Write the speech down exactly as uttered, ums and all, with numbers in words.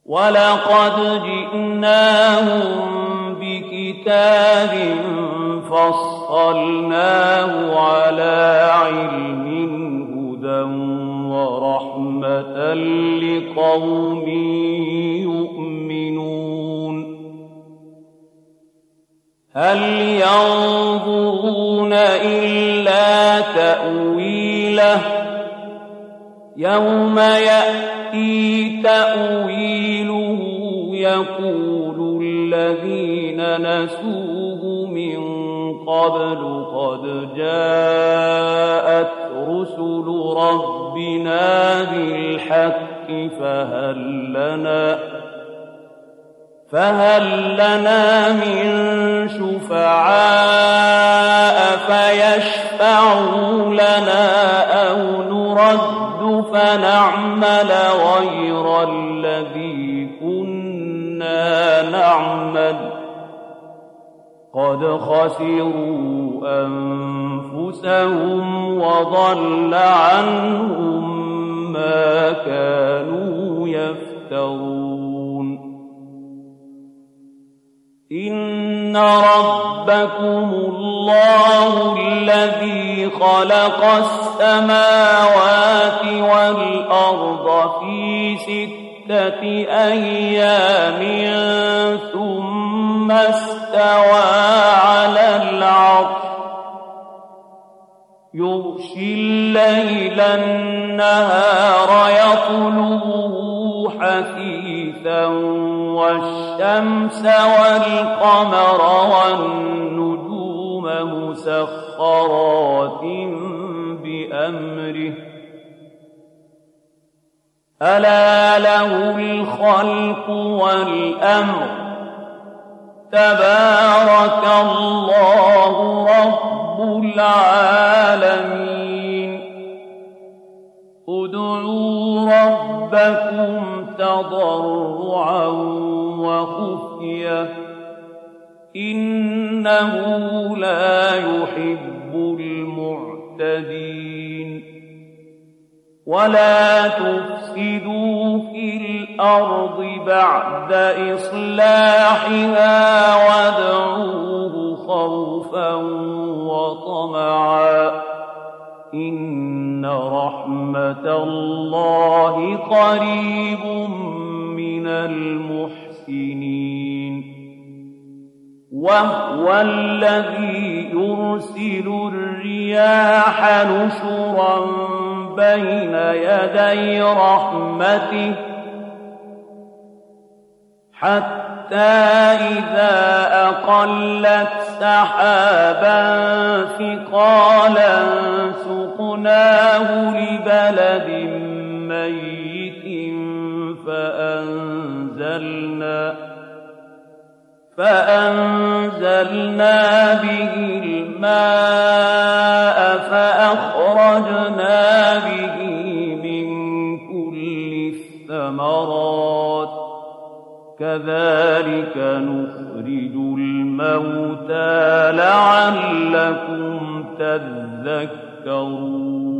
وَلَقَدْ جِئْنَاهُم بِكِتَابٍ فَصَّلْنَاهُ عَلَىٰ عِلْمٍ هُدًى وَرَحْمَةً لِّقَوْمٍ يُؤْمِنُونَ هَلْ يَنظُرُونَ إِلَّا تَأْوِيلَهُ يَوْمَ يَأْتِي تَأْوِيلُهُ يَقُولُ الَّذِينَ نَسُوهُ مِن قَبْلُ قَدْ جَاءَتْ رُسُلُ رَبِّنَا بِالْحَقِّ فَهَل لَّنَا فَهَل لَّنَا مِن شُفَعَاءَ فَيَشْفَعُوا لَنَا أَوْ نُرَدُّ فَنَعْمَلَ غَيْرَ الَّذِي كُنَّا نَعْمَلُ قَدْ خَسِرُوا أَنفُسَهُمْ وَضَلَّ عَنْهُم مَّا كَانُوا يَفْتَرُونَ إِنَّ رَبَّكُمُ اللَّهُ الَّذِي خَلَقَ السَّمَاوَاتِ وَالْأَرْضَ فِي سِتَّةِ أَيَّامٍ ثُمَّ اسْتَوَىٰ عَلَى الْعَرْشِ يُغْشِي اللَّيْلَ النَّهَارَ يَطْلُبُهُ حَثِيثًا وَالشَّمْسَ وَالْقَمَرَ وَالنُّجُومَ مُسَخَّرَاتٍ بِأَمْرِهِ أَلَا لَهُ الْخَلْقُ وَالْأَمْرُ تَبَارَكَ اللَّهُ رَبُّ الْعَالَمِينَ ادْعُوا رَبَّكُمْ تَضَرُّعًا وَخُفْيَةً إِنَّهُ لَا يُحِبُّ الْمُعْتَدِينَ وَلَا تُفْسِدُوا فِي الْأَرْضِ بَعْدَ إِصْلَاحِهَا وَادْعُوهُ خَوْفًا وَطَمَعًا إِنَّ رَحْمَتَ اللَّهِ قَرِيبٌ مِّنَ الْمُحْسِنِينَ وَهُوَ الَّذِي يُرْسِلُ الرِّيَاحَ نُشُرًا بَيْنَ يَدَيْ رَحْمَتِهِ حَتَّىٰ إِذَا أَقَلَّتْ سَحَابًا ثِقَالًا سُقْنَاهُ لِبَلَدٍ مَّيِّتٍ فَأَنزَلْنَا فَأَنزَلْنَا بِهِ الْمَاءَ فَأَخْرَجْنَا بِهِ مِن كُلِّ الثَّمَرَاتِ كَذَٰلِكَ نُخْرِجُ الْمَوْتَىٰ لَعَلَّكُمْ تَذَكَّرُونَ